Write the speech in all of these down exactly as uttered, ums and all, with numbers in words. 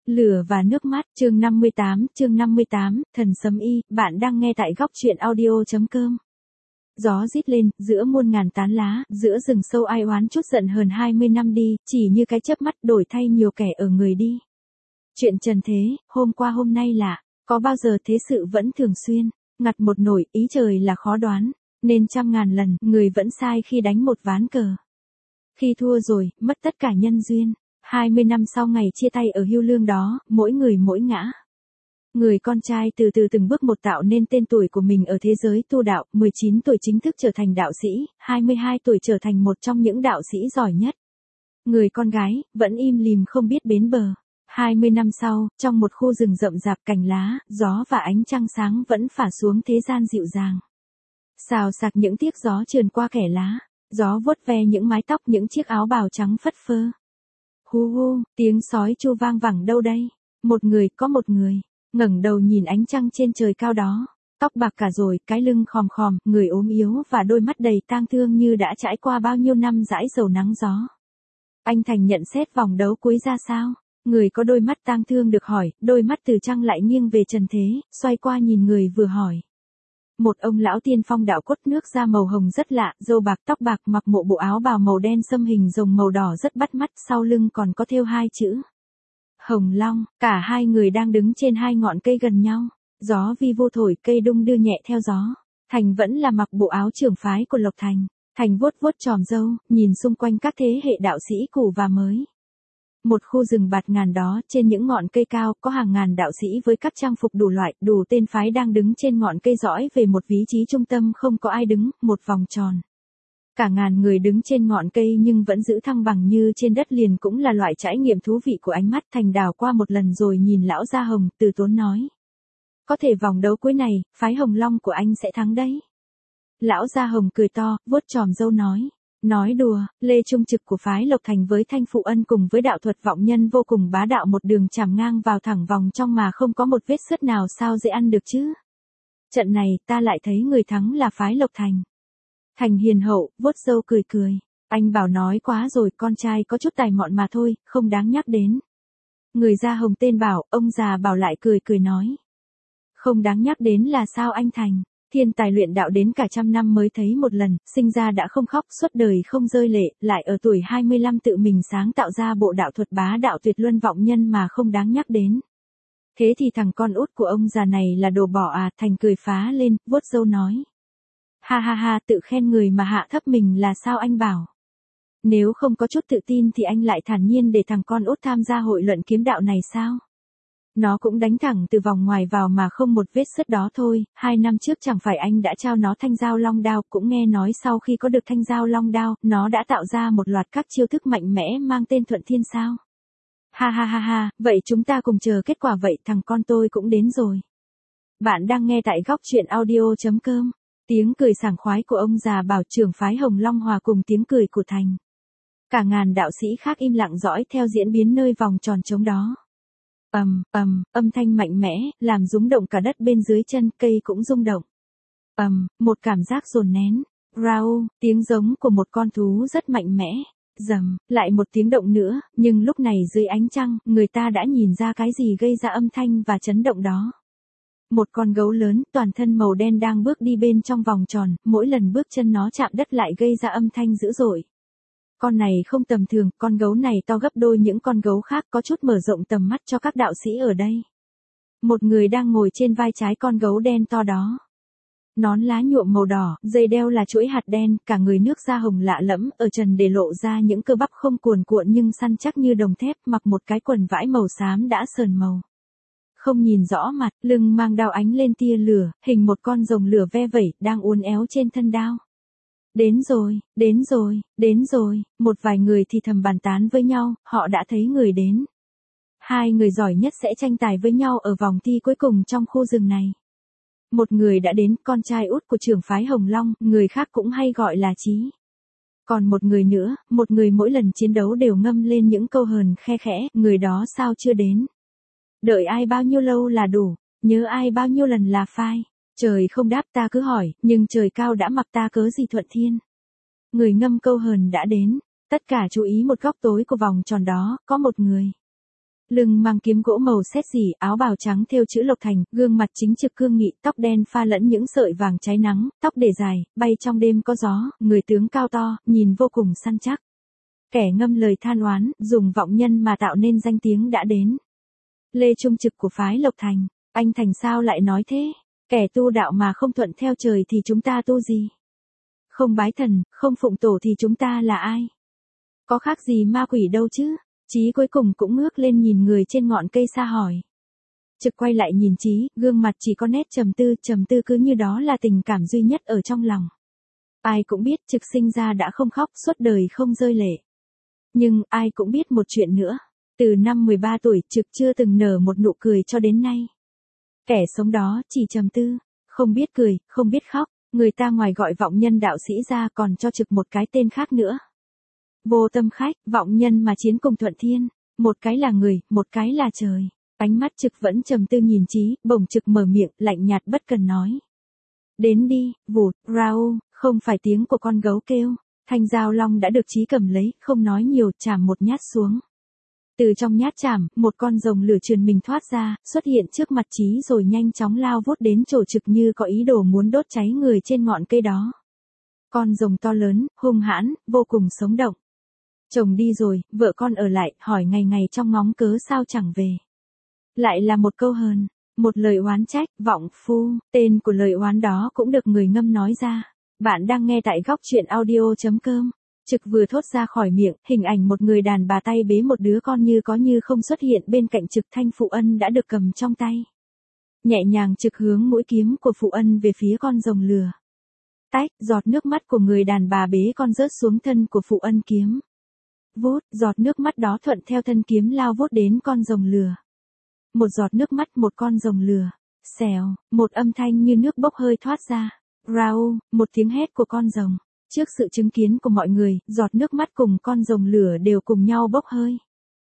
Lửa và nước mắt, chương năm mươi tám, chương năm mươi tám, thần sấm y, bạn đang nghe tại góc truyện audio.com. Gió rít lên, giữa muôn ngàn tán lá, giữa rừng sâu ai oán chút giận hờn hai mươi năm đi, chỉ như cái chớp mắt đổi thay nhiều kẻ ở người đi. Chuyện trần thế, hôm qua hôm nay lạ, có bao giờ thế sự vẫn thường xuyên, ngặt một nổi, ý trời là khó đoán, nên trăm ngàn lần, người vẫn sai khi đánh một ván cờ. Khi thua rồi, mất tất cả nhân duyên. hai mươi năm sau ngày chia tay ở hưu lương đó, mỗi người mỗi ngã. Người con trai từ từ từng bước một tạo nên tên tuổi của mình ở thế giới tu đạo, mười chín tuổi chính thức trở thành đạo sĩ, hai mươi hai tuổi trở thành một trong những đạo sĩ giỏi nhất. Người con gái, vẫn im lìm không biết bến bờ. hai mươi năm sau, trong một khu rừng rậm rạp cành lá, gió và ánh trăng sáng vẫn phả xuống thế gian dịu dàng. Xào xạc những tiếc gió trườn qua kẽ lá, gió vuốt ve những mái tóc những chiếc áo bào trắng phất phơ. Hu hu, tiếng sói chu vang vẳng đâu đây? Một người, có một người, ngẩng đầu nhìn ánh trăng trên trời cao đó, tóc bạc cả rồi, cái lưng khòm khòm, người ốm yếu và đôi mắt đầy tang thương như đã trải qua bao nhiêu năm dãi dầu nắng gió. Anh Thành nhận xét vòng đấu cuối ra sao? Người có đôi mắt tang thương được hỏi, đôi mắt từ trăng lại nghiêng về trần thế, xoay qua nhìn người vừa hỏi. Một ông lão tiên phong đạo cốt, nước da màu hồng rất lạ, râu bạc tóc bạc, mặc một bộ áo bào màu đen xâm hình rồng màu đỏ rất bắt mắt, sau lưng còn có thêu hai chữ Hồng Long. Cả hai người đang đứng trên hai ngọn cây gần nhau, gió vi vu thổi, cây đung đưa nhẹ theo gió. Thành vẫn là mặc bộ áo trưởng phái của Lộc Thành. Thành vuốt vuốt chòm râu, nhìn xung quanh các thế hệ đạo sĩ cũ và mới. Một khu rừng bạt ngàn đó, trên những ngọn cây cao, có hàng ngàn đạo sĩ với các trang phục đủ loại, đủ tên phái đang đứng trên ngọn cây dõi về một vị trí trung tâm không có ai đứng, một vòng tròn. Cả ngàn người đứng trên ngọn cây nhưng vẫn giữ thăng bằng như trên đất liền cũng là loại trải nghiệm thú vị của ánh mắt. Thành đảo qua một lần rồi nhìn lão Da Hồng, từ tốn nói. Có thể vòng đấu cuối này, phái Hồng Long của anh sẽ thắng đấy. Lão Da Hồng cười to, vuốt chòm râu nói. Nói đùa, Lê Trung Trực của phái Lộc Thành với Thanh Phụ Ân cùng với đạo thuật vọng nhân vô cùng bá đạo, một đường chằm ngang vào thẳng vòng trong mà không có một vết xước nào, sao dễ ăn được chứ. Trận này ta lại thấy người thắng là phái Lộc Thành. Thành hiền hậu, vuốt râu cười cười. Anh bảo nói quá rồi, con trai có chút tài mọn mà thôi, không đáng nhắc đến. Người Da Hồng tên Bảo, ông già Bảo lại cười cười nói. Không đáng nhắc đến là sao anh Thành? Thiên tài luyện đạo đến cả trăm năm mới thấy một lần, sinh ra đã không khóc, suốt đời không rơi lệ, lại ở tuổi hai mươi lăm tự mình sáng tạo ra bộ đạo thuật bá đạo tuyệt luân vọng nhân mà không đáng nhắc đến. Thế thì thằng con út của ông già này là đồ bỏ à? Thành cười phá lên, vuốt râu nói. Ha ha ha, tự khen người mà hạ thấp mình là sao anh Bảo? Nếu không có chút tự tin thì anh lại thản nhiên để thằng con út tham gia hội luận kiếm đạo này sao? Nó cũng đánh thẳng từ vòng ngoài vào mà không một vết sứt đó thôi. Hai năm trước chẳng phải anh đã trao nó thanh dao long đao, cũng nghe nói sau khi có được thanh dao long đao, nó đã tạo ra một loạt các chiêu thức mạnh mẽ mang tên Thuận Thiên sao? Ha ha ha ha, vậy chúng ta cùng chờ kết quả vậy, thằng con tôi cũng đến rồi. Bạn đang nghe tại góc truyện audio.com. Tiếng cười sảng khoái của ông già Bảo, trưởng phái Hồng Long, hòa cùng tiếng cười của Thành. Cả ngàn đạo sĩ khác im lặng dõi theo diễn biến nơi vòng tròn trống đó. Ầm, ầm, âm thanh mạnh mẽ, làm rung động cả đất bên dưới chân, cây cũng rung động. Ầm, một cảm giác dồn nén. Rao, tiếng giống của một con thú rất mạnh mẽ. Rầm, lại một tiếng động nữa, nhưng lúc này dưới ánh trăng, người ta đã nhìn ra cái gì gây ra âm thanh và chấn động đó. Một con gấu lớn, toàn thân màu đen đang bước đi bên trong vòng tròn, mỗi lần bước chân nó chạm đất lại gây ra âm thanh dữ dội. Con này không tầm thường, con gấu này to gấp đôi những con gấu khác, có chút mở rộng tầm mắt cho các đạo sĩ ở đây. Một người đang ngồi trên vai trái con gấu đen to đó. Nón lá nhuộm màu đỏ, dây đeo là chuỗi hạt đen, cả người nước da hồng lạ lẫm, ở trần để lộ ra những cơ bắp không cuồn cuộn nhưng săn chắc như đồng thép, mặc một cái quần vải màu xám đã sờn màu. Không nhìn rõ mặt, lưng mang đao ánh lên tia lửa, hình một con rồng lửa ve vẩy, đang uốn éo trên thân đao. Đến rồi, đến rồi, đến rồi, một vài người thì thầm bàn tán với nhau, họ đã thấy người đến. Hai người giỏi nhất sẽ tranh tài với nhau ở vòng thi cuối cùng trong khu rừng này. Một người đã đến, con trai út của trưởng phái Hồng Long, người khác cũng hay gọi là Chí. Còn một người nữa, một người mỗi lần chiến đấu đều ngâm lên những câu hờn khe khẽ, người đó sao chưa đến? Đợi ai bao nhiêu lâu là đủ, nhớ ai bao nhiêu lần là phai. Trời không đáp ta cứ hỏi, nhưng trời cao đã mặc ta cớ gì Thuận Thiên. Người ngâm câu hờn đã đến, tất cả chú ý một góc tối của vòng tròn đó, có một người. Lưng mang kiếm gỗ màu sét xỉ, áo bào trắng thêu chữ Lộc Thành, gương mặt chính trực cương nghị, tóc đen pha lẫn những sợi vàng cháy nắng, tóc để dài, bay trong đêm có gió, người tướng cao to, nhìn vô cùng săn chắc. Kẻ ngâm lời than oán, dùng vọng nhân mà tạo nên danh tiếng đã đến. Lê Trung Trực của phái Lộc Thành, anh Thành sao lại nói thế? Kẻ tu đạo mà không thuận theo trời thì chúng ta tu gì? Không bái thần, không phụng tổ thì chúng ta là ai? Có khác gì ma quỷ đâu chứ? Chí cuối cùng cũng ngước lên nhìn người trên ngọn cây xa hỏi. Trực quay lại nhìn Chí, gương mặt chỉ có nét trầm tư, trầm tư cứ như đó là tình cảm duy nhất ở trong lòng. Ai cũng biết Trực sinh ra đã không khóc, suốt đời không rơi lệ. Nhưng, ai cũng biết một chuyện nữa. Từ năm mười ba tuổi, Trực chưa từng nở một nụ cười cho đến nay. Kẻ sống đó chỉ trầm tư, không biết cười, không biết khóc. Người ta ngoài gọi vọng nhân đạo sĩ ra còn cho Trực một cái tên khác nữa. Vô tâm khách, vọng nhân mà chiến cùng thuận thiên. Một cái là người, một cái là trời. Ánh mắt Trực vẫn trầm tư nhìn Chí, bỗng Trực mở miệng, lạnh nhạt bất cần nói. Đến đi, vụt, rau, không phải tiếng của con gấu kêu. Thanh dao long đã được Chí cầm lấy, không nói nhiều, chảm một nhát xuống. Từ trong nhát chảm, một con rồng lửa truyền mình thoát ra, xuất hiện trước mặt Chí rồi nhanh chóng lao vút đến chỗ Trực như có ý đồ muốn đốt cháy người trên ngọn cây đó. Con rồng to lớn, hung hãn, vô cùng sống động. Chồng đi rồi, vợ con ở lại, hỏi ngày ngày trong ngóng cớ sao chẳng về. Lại là một câu hờn, một lời oán trách, vọng phu, tên của lời oán đó cũng được người ngâm nói ra. Bạn đang nghe tại góc truyện audio chấm com. Trực vừa thốt ra khỏi miệng, hình ảnh một người đàn bà tay bế một đứa con như có như không xuất hiện bên cạnh Trực. Thanh Phụ Ân đã được cầm trong tay. Nhẹ nhàng Trực hướng mũi kiếm của Phụ Ân về phía con rồng lửa. Tách, giọt nước mắt của người đàn bà bế con rớt xuống thân của Phụ Ân kiếm. Vút, giọt nước mắt đó thuận theo thân kiếm lao vút đến con rồng lửa. Một giọt nước mắt một con rồng lửa. Xèo, một âm thanh như nước bốc hơi thoát ra. Rau, một tiếng hét của con rồng. Trước sự chứng kiến của mọi người, giọt nước mắt cùng con rồng lửa đều cùng nhau bốc hơi.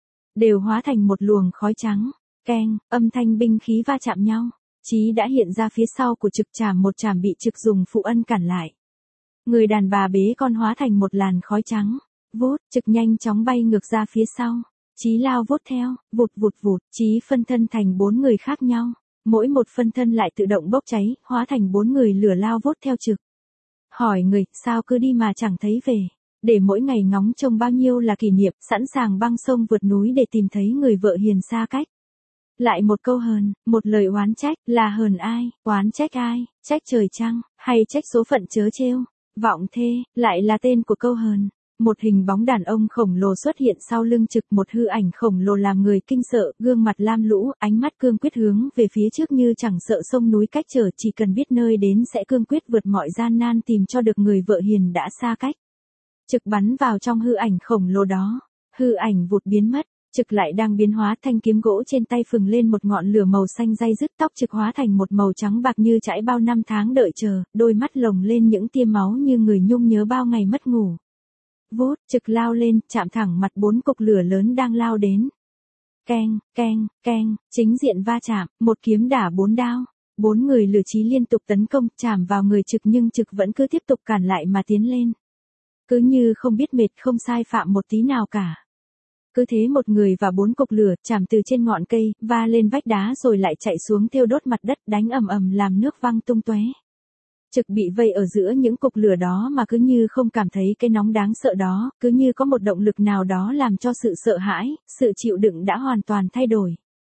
Đều hóa thành một luồng khói trắng. Keng, âm thanh binh khí va chạm nhau. Chí đã hiện ra phía sau của Trực, chảm một chảm bị Trực dùng Phụ Ân cản lại. Người đàn bà bế con hóa thành một làn khói trắng. Vút, Trực nhanh chóng bay ngược ra phía sau. Chí lao vút theo, vụt vụt vụt, Chí phân thân thành bốn người khác nhau. Mỗi một phân thân lại tự động bốc cháy, hóa thành bốn người lửa lao vút theo Trực. Hỏi người, sao cứ đi mà chẳng thấy về? Để mỗi ngày ngóng trông bao nhiêu là kỷ niệm, sẵn sàng băng sông vượt núi để tìm thấy người vợ hiền xa cách. Lại một câu hờn, một lời oán trách, là hờn ai, oán trách ai, trách trời chăng, hay trách số phận chớ trêu? Vọng thê, lại là tên của câu hờn. Một hình bóng đàn ông khổng lồ xuất hiện sau lưng Trực, một hư ảnh khổng lồ làm người kinh sợ, gương mặt lam lũ, ánh mắt cương quyết hướng về phía trước như chẳng sợ sông núi cách trở, chỉ cần biết nơi đến sẽ cương quyết vượt mọi gian nan tìm cho được người vợ hiền đã xa cách. Trực bắn vào trong hư ảnh khổng lồ đó, hư ảnh vụt biến mất, Trực lại đang biến hóa, thanh kiếm gỗ trên tay phừng lên một ngọn lửa màu xanh ray rứt, tóc Trực hóa thành một màu trắng bạc như trải bao năm tháng đợi chờ, đôi mắt lồng lên những tia máu như người nhung nhớ bao ngày mất ngủ. Vút, Trực lao lên, chạm thẳng mặt bốn cục lửa lớn đang lao đến. Keng, keng, keng, chính diện va chạm, một kiếm đả bốn đao. Bốn người lửa Chí liên tục tấn công, chạm vào người Trực nhưng Trực vẫn cứ tiếp tục cản lại mà tiến lên. Cứ như không biết mệt, không sai phạm một tí nào cả. Cứ thế một người và bốn cục lửa, chạm từ trên ngọn cây, va lên vách đá rồi lại chạy xuống thiêu đốt mặt đất, đánh ầm ầm làm nước văng tung tóe. Trực bị vây ở giữa những cục lửa đó mà cứ như không cảm thấy cái nóng đáng sợ đó, cứ như có một động lực nào đó làm cho sự sợ hãi, sự chịu đựng đã hoàn toàn thay đổi.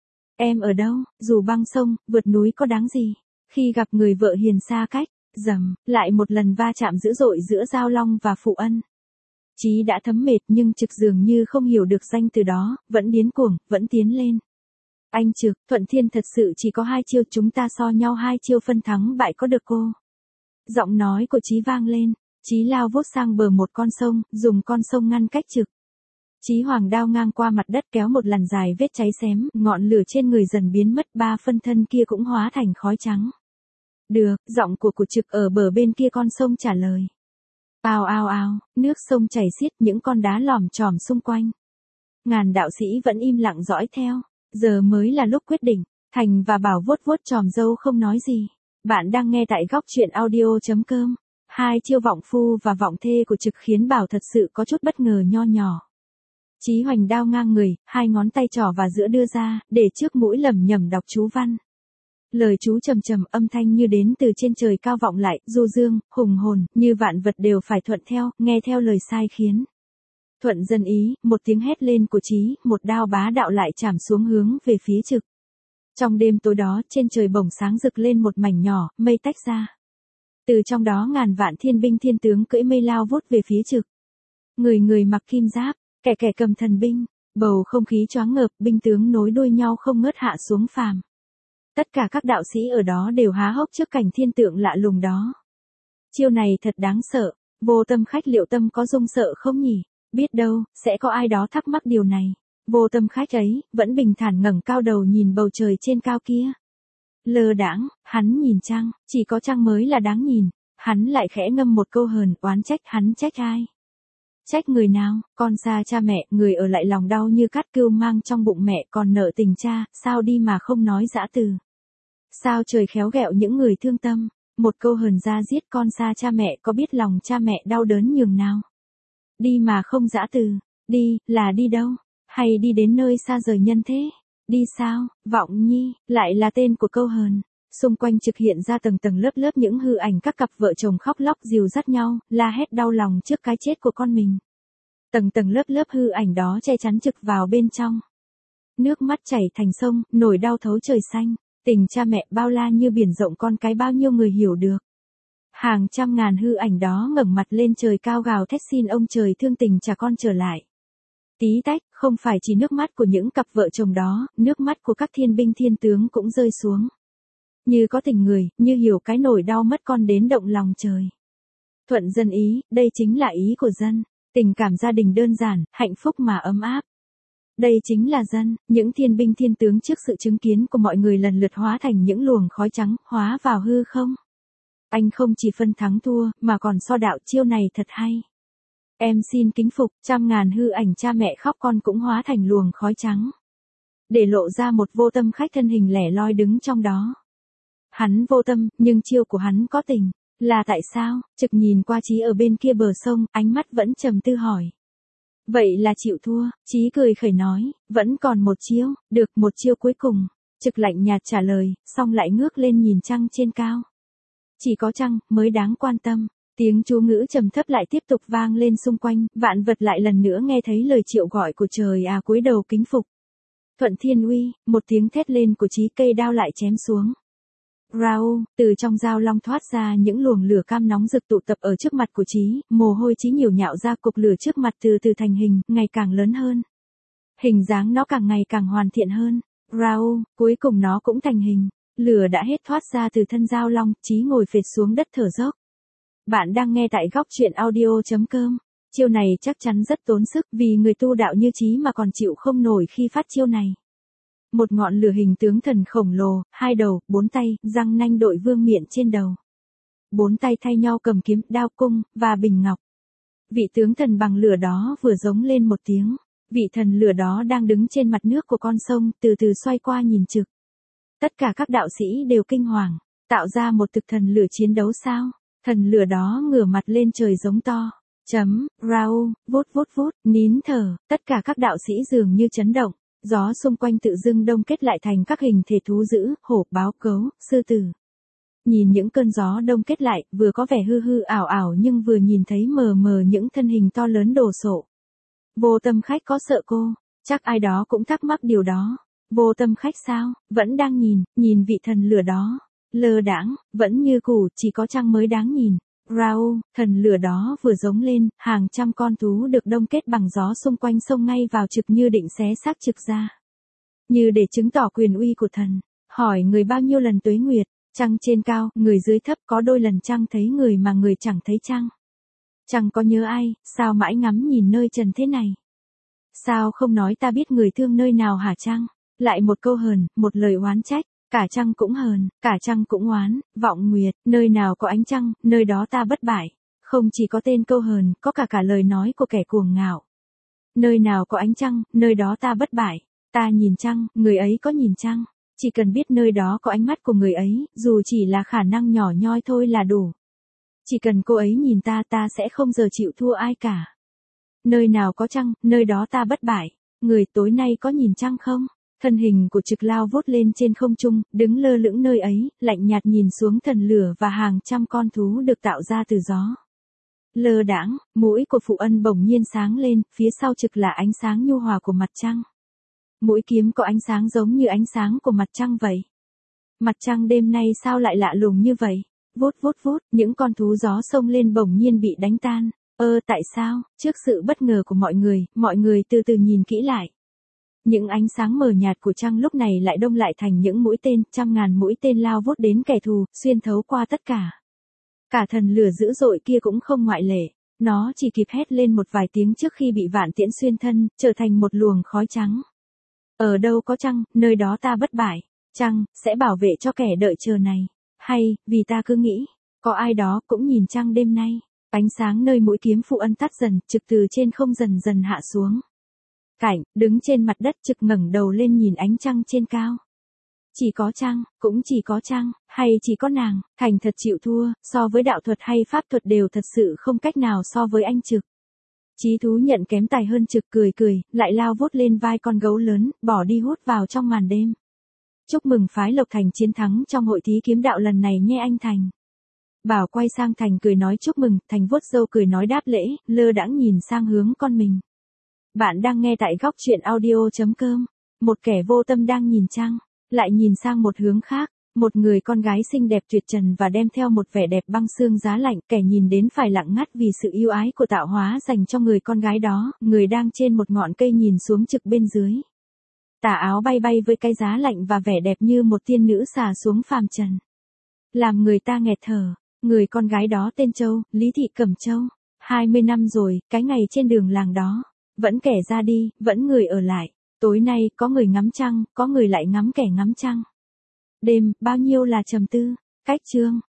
Em ở đâu, dù băng sông, vượt núi có đáng gì, khi gặp người vợ hiền xa cách, dầm, lại một lần va chạm dữ dội giữa Giao Long và Phụ Ân. Chí đã thấm mệt nhưng Trực dường như không hiểu được danh từ đó, vẫn điên cuồng, vẫn tiến lên. Anh Trực, Thuận Thiên thật sự chỉ có hai chiêu, chúng ta so nhau hai chiêu phân thắng bại có được cô? Giọng nói của Chí vang lên, Chí lao vút sang bờ một con sông, dùng con sông ngăn cách Trực. Chí hoàng đao ngang qua mặt đất kéo một làn dài vết cháy xém, ngọn lửa trên người dần biến mất, ba phân thân kia cũng hóa thành khói trắng. Được, giọng của của Trực ở bờ bên kia con sông trả lời. Ao ao ao, nước sông chảy xiết, những con đá lòm chòm xung quanh. Ngàn đạo sĩ vẫn im lặng dõi theo, giờ mới là lúc quyết định. Thành và Bảo vuốt vuốt chòm râu không nói gì. Bạn đang nghe tại góc truyện audio chấm com. Hai chiêu vọng phu và vọng thê của Trực khiến Bảo thật sự có chút bất ngờ nho nhỏ. Chí Hoành đao ngang người, hai ngón tay trỏ và giữa đưa ra, để trước mũi lẩm nhẩm đọc chú văn. Lời chú trầm trầm, âm thanh như đến từ trên trời cao vọng lại, du dương, hùng hồn, như vạn vật đều phải thuận theo, nghe theo lời sai khiến. Thuận dân ý, một tiếng hét lên của Chí, một đao bá đạo lại chảm xuống hướng về phía Trực. Trong đêm tối đó, trên trời bỗng sáng rực lên một mảnh nhỏ, mây tách ra. Từ trong đó ngàn vạn thiên binh thiên tướng cưỡi mây lao vút về phía Trực. Người người mặc kim giáp, kẻ kẻ cầm thần binh, bầu không khí choáng ngợp, binh tướng nối đuôi nhau không ngớt hạ xuống phàm. Tất cả các đạo sĩ ở đó đều há hốc trước cảnh thiên tượng lạ lùng đó. Chiêu này thật đáng sợ, Vô Tâm Khách liệu tâm có rung sợ không nhỉ? Biết đâu, sẽ có ai đó thắc mắc điều này. Vô Tâm Khách ấy, vẫn bình thản ngẩng cao đầu nhìn bầu trời trên cao kia. Lơ đãng, hắn nhìn trăng, chỉ có trăng mới là đáng nhìn. Hắn lại khẽ ngâm một câu hờn, oán trách, hắn trách ai? Trách người nào? Con xa cha mẹ, người ở lại lòng đau như cát cừu mang trong bụng mẹ, còn nợ tình cha, sao đi mà không nói dã từ? Sao trời khéo ghẹo những người thương tâm? Một câu hờn ra giết con xa cha mẹ, có biết lòng cha mẹ đau đớn nhường nào? Đi mà không dã từ, đi, là đi đâu? Hay đi đến nơi xa rời nhân thế? Đi sao? Vọng Nhi, lại là tên của câu hờn. Xung quanh Trực hiện ra tầng tầng lớp lớp những hư ảnh các cặp vợ chồng khóc lóc dìu dắt nhau, la hét đau lòng trước cái chết của con mình. Tầng tầng lớp lớp hư ảnh đó che chắn Trực vào bên trong. Nước mắt chảy thành sông, nỗi đau thấu trời xanh. Tình cha mẹ bao la như biển rộng, con cái bao nhiêu người hiểu được. Hàng trăm ngàn hư ảnh đó ngẩng mặt lên trời cao gào thét xin ông trời thương tình trả con trở lại. Tí tách, không phải chỉ nước mắt của những cặp vợ chồng đó, nước mắt của các thiên binh thiên tướng cũng rơi xuống. Như có tình người, như hiểu cái nỗi đau mất con đến động lòng trời. Thuận dân ý, đây chính là ý của dân. Tình cảm gia đình đơn giản, hạnh phúc mà ấm áp. Đây chính là dân, những thiên binh thiên tướng trước sự chứng kiến của mọi người lần lượt hóa thành những luồng khói trắng, hóa vào hư không. Anh không chỉ phân thắng thua, mà còn so đạo, chiêu này thật hay. Em xin kính phục, trăm ngàn hư ảnh cha mẹ khóc con cũng hóa thành luồng khói trắng. Để lộ ra một Vô Tâm Khách thân hình lẻ loi đứng trong đó. Hắn vô tâm, nhưng chiêu của hắn có tình. Là tại sao? Trực nhìn qua Chí ở bên kia bờ sông, ánh mắt vẫn trầm tư hỏi. Vậy là chịu thua? Chí cười khẩy nói, vẫn còn một chiêu, được một chiêu cuối cùng. Trực lạnh nhạt trả lời, xong lại ngước lên nhìn trăng trên cao. Chỉ có trăng mới đáng quan tâm. Tiếng chú ngữ trầm thấp lại tiếp tục vang lên xung quanh, vạn vật lại lần nữa nghe thấy lời triệu gọi của trời à, cúi đầu kính phục. Thuận thiên uy, một tiếng thét lên của Chí, cây đao lại chém xuống. Rao, từ trong dao long thoát ra những luồng lửa cam nóng rực tụ tập ở trước mặt của Chí, mồ hôi Chí nhiều nhạo ra, cục lửa trước mặt từ từ thành hình, ngày càng lớn hơn. Hình dáng nó càng ngày càng hoàn thiện hơn. Rao, cuối cùng nó cũng thành hình. Lửa đã hết thoát ra từ thân dao long, Chí ngồi phệt xuống đất thở dốc. Bạn đang nghe tại góc truyện audio chấm com. Chiêu này chắc chắn rất tốn sức, vì người tu đạo như Chí mà còn chịu không nổi khi phát chiêu này. Một ngọn lửa hình tướng thần khổng lồ, hai đầu, bốn tay, răng nanh đội vương miện trên đầu. Bốn tay thay nhau cầm kiếm, đao cung, và bình ngọc. Vị tướng thần bằng lửa đó vừa giống lên một tiếng. Vị thần lửa đó đang đứng trên mặt nước của con sông, từ từ xoay qua nhìn Trực. Tất cả các đạo sĩ đều kinh hoàng, tạo ra một thực thần lửa chiến đấu sao? Thần lửa đó ngửa mặt lên trời giống to. Chấm, rau, vút vút vút, nín thở, tất cả các đạo sĩ dường như chấn động. Gió xung quanh tự dưng đông kết lại thành các hình thể thú dữ, hổ, báo, gấu, sư tử. Nhìn những cơn gió đông kết lại, vừa có vẻ hư hư ảo ảo nhưng vừa nhìn thấy mờ mờ những thân hình to lớn đồ sộ. Vô Tâm Khách có sợ cô? Chắc ai đó cũng thắc mắc điều đó. Vô Tâm Khách sao? Vẫn đang nhìn, nhìn vị thần lửa đó. Lơ đãng, vẫn như cũ, chỉ có trăng mới đáng nhìn. Rao, thần lửa đó vừa giống lên, hàng trăm con thú được đông kết bằng gió xung quanh sông ngay vào Trực như định xé xác Trực ra. Như để chứng tỏ quyền uy của thần. Hỏi người bao nhiêu lần tuế nguyệt, trăng trên cao, người dưới thấp, có đôi lần trăng thấy người mà người chẳng thấy trăng. Trăng có nhớ ai, sao mãi ngắm nhìn nơi trần thế này? Sao không nói ta biết người thương nơi nào hả trăng? Lại một câu hờn, một lời oán trách. Cả trăng cũng hờn, cả trăng cũng oán, vọng nguyệt, nơi nào có ánh trăng, nơi đó ta bất bại. Không chỉ có tên câu hờn, có cả cả lời nói của kẻ cuồng ngạo. Nơi nào có ánh trăng, nơi đó ta bất bại. Ta nhìn trăng, người ấy có nhìn trăng. Chỉ cần biết nơi đó có ánh mắt của người ấy, dù chỉ là khả năng nhỏ nhoi thôi là đủ. Chỉ cần cô ấy nhìn ta, ta sẽ không giờ chịu thua ai cả. Nơi nào có trăng, nơi đó ta bất bại. Người tối nay có nhìn trăng không? Thân hình của Trực lao vút lên trên không trung, đứng lơ lửng nơi ấy, lạnh nhạt nhìn xuống thần lửa và hàng trăm con thú được tạo ra từ gió. Lơ đãng, mũi của Phụ Ân bỗng nhiên sáng lên, phía sau Trực là ánh sáng nhu hòa của mặt trăng. Mũi kiếm có ánh sáng giống như ánh sáng của mặt trăng vậy. Mặt trăng đêm nay sao lại lạ lùng như vậy? Vút vút vút, những con thú gió xông lên bỗng nhiên bị đánh tan. Ơ tại sao? Trước sự bất ngờ của mọi người, mọi người từ từ nhìn kỹ lại. Những ánh sáng mờ nhạt của trăng lúc này lại đông lại thành những mũi tên, trăm ngàn mũi tên lao vút đến kẻ thù, xuyên thấu qua tất cả. Cả thần lửa dữ dội kia cũng không ngoại lệ. Nó chỉ kịp hét lên một vài tiếng trước khi bị vạn tiễn xuyên thân, trở thành một luồng khói trắng. Ở đâu có trăng, nơi đó ta bất bại. Trăng, sẽ bảo vệ cho kẻ đợi chờ này. Hay, vì ta cứ nghĩ, có ai đó cũng nhìn trăng đêm nay. Ánh sáng nơi mũi kiếm Phụ Ân tắt dần, Trực từ trên không dần dần hạ xuống. Cảnh, đứng trên mặt đất, Trực ngẩng đầu lên nhìn ánh trăng trên cao. Chỉ có trăng, cũng chỉ có trăng, hay chỉ có nàng, thành thật chịu thua, so với đạo thuật hay pháp thuật đều thật sự không cách nào so với anh Trực. Chí thú nhận kém tài hơn Trực cười cười, lại lao vút lên vai con gấu lớn, bỏ đi hút vào trong màn đêm. Chúc mừng phái Lộc Thành chiến thắng trong hội thí kiếm đạo lần này nhé anh Thành. Bảo quay sang Thành cười nói chúc mừng, Thành vuốt râu cười nói đáp lễ, lơ đãng nhìn sang hướng con mình. Bạn đang nghe tại góc truyện audio.com. Một kẻ vô tâm đang nhìn trăng, lại nhìn sang một hướng khác, một người con gái xinh đẹp tuyệt trần và đem theo một vẻ đẹp băng xương giá lạnh, kẻ nhìn đến phải lặng ngắt vì sự yêu ái của tạo hóa dành cho người con gái đó, người đang trên một ngọn cây nhìn xuống Trực bên dưới. Tà áo bay bay với cái giá lạnh và vẻ đẹp như một tiên nữ xà xuống phàm trần. Làm người ta nghẹt thở, người con gái đó tên Châu, Lý Thị Cẩm Châu. hai mươi năm rồi, cái ngày trên đường làng đó. Vẫn kẻ ra đi, vẫn người ở lại. Tối nay, có người ngắm trăng, có người lại ngắm kẻ ngắm trăng. Đêm, bao nhiêu là trầm tư. Cách chương.